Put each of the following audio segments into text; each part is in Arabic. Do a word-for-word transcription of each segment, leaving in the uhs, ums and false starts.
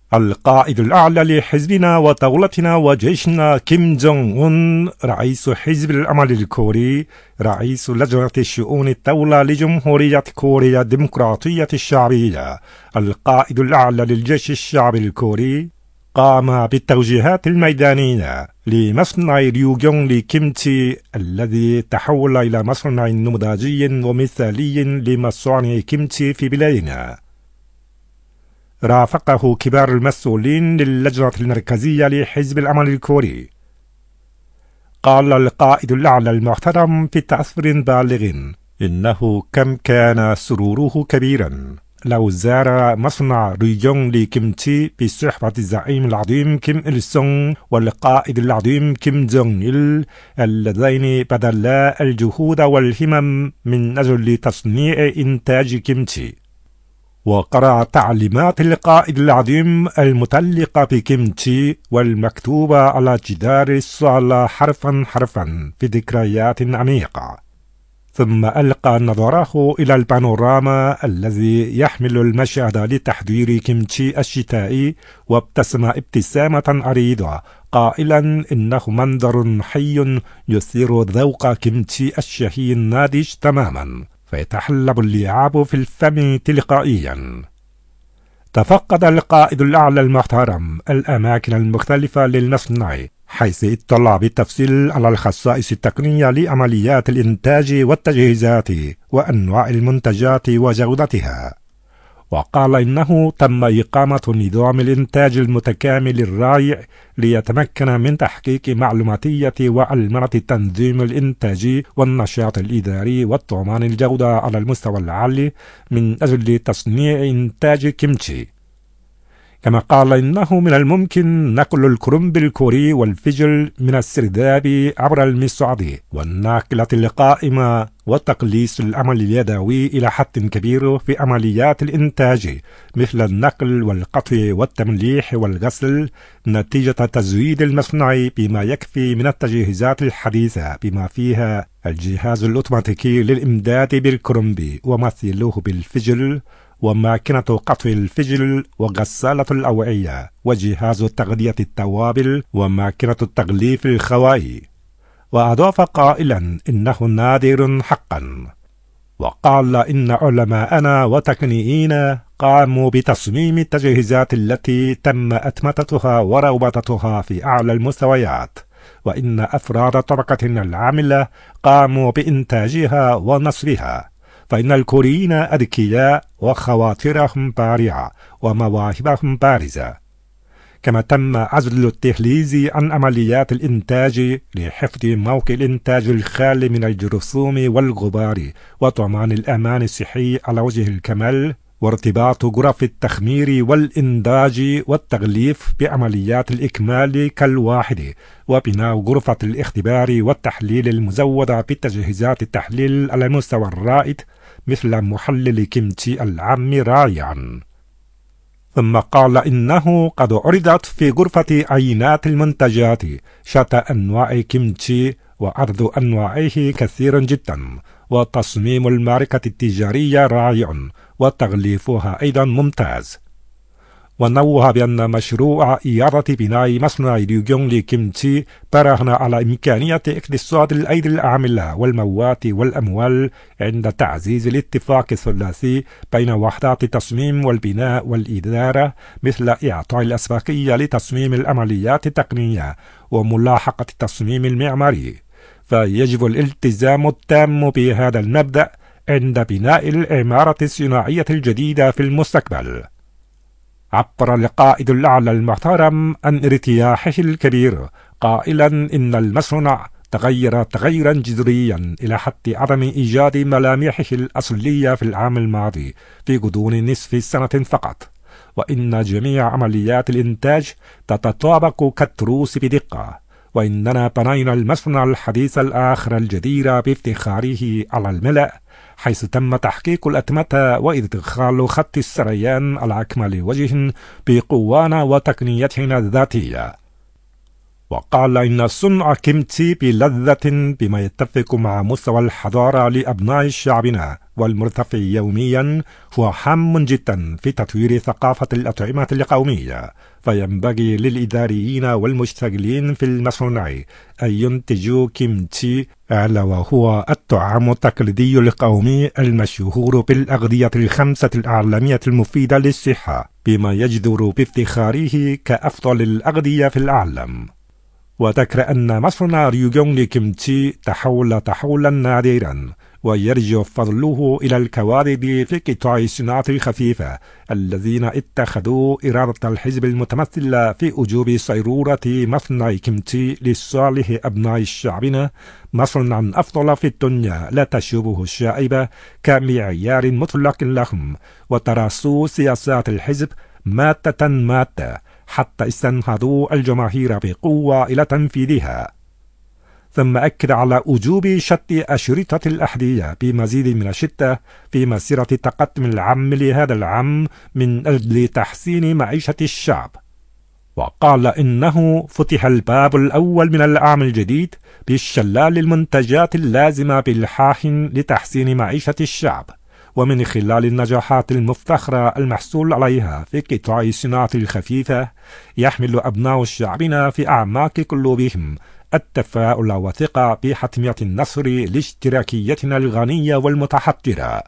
القائد الأعلى لحزبنا ودولتنا وجيشنا كيم جونغ أون، رئيس حزب الأمل الكوري، رئيس لجنة شؤون الدولة لجمهورية كوريا الديمقراطية الشعبية، القائد الأعلى للجيش الشعبي الكوري، قام بالتوجيهات الميدانية لمصنع ريوجونغ لكيمتشي الذي تحول إلى مصنع نموذجي ومثالي لمصانع كيمتشي في بلادنا. رافقه كبار المسؤولين للجنة المركزية لحزب الأمل الكوري. قال القائد الأعلى المحترم في تأثر بالغ إنه كم كان سروره كبيرا لو زار مصنع ريونغ لكيمتشي بصحبة الزعيم العظيم كيم إل سونغ والقائد العظيم كيم جونغ إل، اللذين بذلا الجهود والهمم من أجل تصنيع إنتاج كيمتشي. وقرأ تعليمات القائد العظيم المتعلقة بكيمتشي والمكتوبة على جدار الصالة حرفا حرفا في ذكريات عميقة، ثم ألقى نظره إلى البانوراما الذي يحمل المشهد لتحضير كيمتشي الشتائي، وابتسم ابتسامة عريضة قائلا إنه منظر حي يثير ذوق كيمتشي الشهي الناضج تماما، فيتحلب اللعاب في الفم تلقائيا. تفقد القائد الأعلى المحترم الأماكن المختلفة للمصنع، حيث اطلع بالتفصيل على الخصائص التقنية لعمليات الإنتاج والتجهيزات وأنواع المنتجات وجودتها. وقال إنه تم إقامة نظام الإنتاج المتكامل الرائع ليتمكن من تحقيق معلوماتية وعلمنة تنظيم الإنتاج والنشاط الإداري وضمان الجودة على المستوى العالي من أجل تصنيع إنتاج كيمتشي. كما قال إنه من الممكن نقل الكرنب الكوري والفجل من السرداب عبر المصعد والناقلة القائمة وتقليص العمل اليدوي إلى حد كبير في عمليات الإنتاج، مثل النقل والقطع والتمليح والغسل، نتيجة تزويد المصنع بما يكفي من التجهيزات الحديثة بما فيها الجهاز الأوتوماتيكي للإمداد بالكرنب ومثيله بالفجل، وماكينة قطع الفجل، وغسالة الأوعية، وجهاز تغذية التوابل، وماكينة التغليف الخوائي. وأضاف قائلا إنه نادر حقا. وقال إن علماءنا وتقنيين قاموا بتصميم التجهيزات التي تم أتمتتها وربطتها في أعلى المستويات، وإن أفراد طبقتنا العاملة قاموا بإنتاجها ونصبها، فإن الكوريين أذكياء وخواطرهم بارعة ومواهبهم بارزة. كما تم عزل التحليز عن عمليات الإنتاج لحفظ موقع الإنتاج الخالي من الجرثوم والغبار وضمان الأمان الصحي على وجه الكمال، وارتباط غرف التخمير والإنضاج والتغليف بعمليات الإكمال كالواحد، وبناء غرفة الاختبار والتحليل المزودة بتجهيزات التحليل على المستوى الرائد مثل محلل كيمتشي العام رائعا. ثم قال إنه قد عرضت في غرفة عينات المنتجات شتى أنواع كيمتشي، وعرض أنواعه كثير جدا، وتصميم الماركة التجارية رائع، وتغليفها أيضا ممتاز. ونوه بأن مشروع إعادة بناء مصنع ريوجونغ لكيمتشي برهن على إمكانية اقتصاد الأيدي العاملة والمواد والأموال عند تعزيز الاتفاق الثلاثي بين وحدات التصميم والبناء والإدارة، مثل إعطاء الأسبقية لتصميم العمليات التقنية وملاحقة التصميم المعماري. فيجب الالتزام التام بهذا المبدأ عند بناء العمارة الصناعية الجديدة في المستقبل. عبر القائد الأعلى المحترم عن ارتياحه الكبير قائلا إن المصنع تغير تغيرا جذريا إلى حد عدم إيجاد ملامحه الأصلية في العام الماضي في غضون نصف سنة فقط، وإن جميع عمليات الإنتاج تتطابق كالتروس بدقة، وإننا بنينا المصنع الحديث الآخر الجدير بافتخاره على الملأ، حيث تم تحقيق الأتمتة وإدخال خط السريان على أكمل وجه بقوانا وتقنيتنا الذاتية. وقال إن صنع كيمتشي بلذة بما يتفق مع مستوى الحضارة لأبناء شعبنا والمرتفع يوميا هو هام جدا في تطوير ثقافة الأطعمة القومية، فينبغي للإداريين والمشتغلين في المصنع أن ينتجوا كيمتشي، ألا وهو الطعام التقليدي القومي المشهور بالأغذية الخمسة العالمية المفيدة للصحة، بما يجدر بافتخاره كأفضل الأغذية في العالم. وذكر أن مصنع ريوغيونغ لكيمتشي تحول تحولا نادرا، ويرجع فضله إلى الكوادر في قطاع الصناعة الخفيفة الذين اتخذوا إرادة الحزب المتمثلة في وجوب صيرورة مصنع كيمتشي لصالح أبناء شعبنا مصنعا أفضل في الدنيا لا تشوبه الشائبة كمعيار مطلق لهم، وترسوا سياسات الحزب مادة مادة حتى استنهضوا الجماهير بقوة إلى تنفيذها. ثم أكد على وجوب شد أشرطة الأحذية بمزيد من الشدة في مسيرة التقدم العام لهذا العام من أجل تحسين معيشة الشعب، وقال إنه فتح الباب الأول من العام الجديد بشلال المنتجات اللازمة بالحاحن لتحسين معيشة الشعب، ومن خلال النجاحات المفتخرة المحصول عليها في قطاع الصناعة الخفيفة يحمل أبناء شعبنا في أعماق قلوبهم التفاؤل والثقة بحتمية النصر لاشتراكيتنا الغنية والمتحضرة.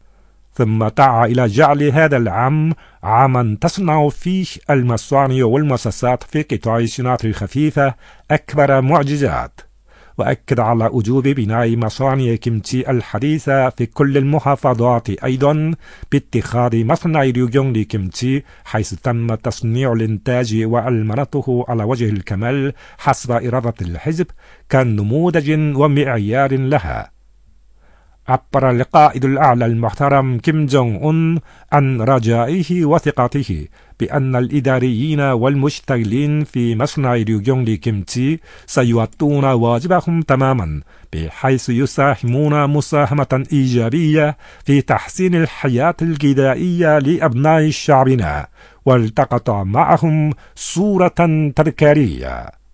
ثم دعا إلى جعل هذا العام عاما تصنع فيه المصانع والمؤسسات في قطاع الصناعة الخفيفة أكبر معجزات، وأكد على وجوب بناء مصانع كيمتشي الحديثة في كل المحافظات أيضا باتخاذ مصنع ريوغيونغ لكيمتشي حيث تم تصنيع الإنتاج وألمنته على وجه الكمال حسب إرادة الحزب كنموذج ومعيار لها. عبر القائد الأعلى المحترم كيم جونغ أون عن رجائه وثقته بأن الإداريين والمشتغلين في مصنع ريوغيونغ لكيمتشي سيؤدون واجبهم تماما، بحيث يساهمون مساهمة إيجابية في تحسين الحياة الغذائية لأبناء شعبنا، والتقط معهم صورة تذكارية.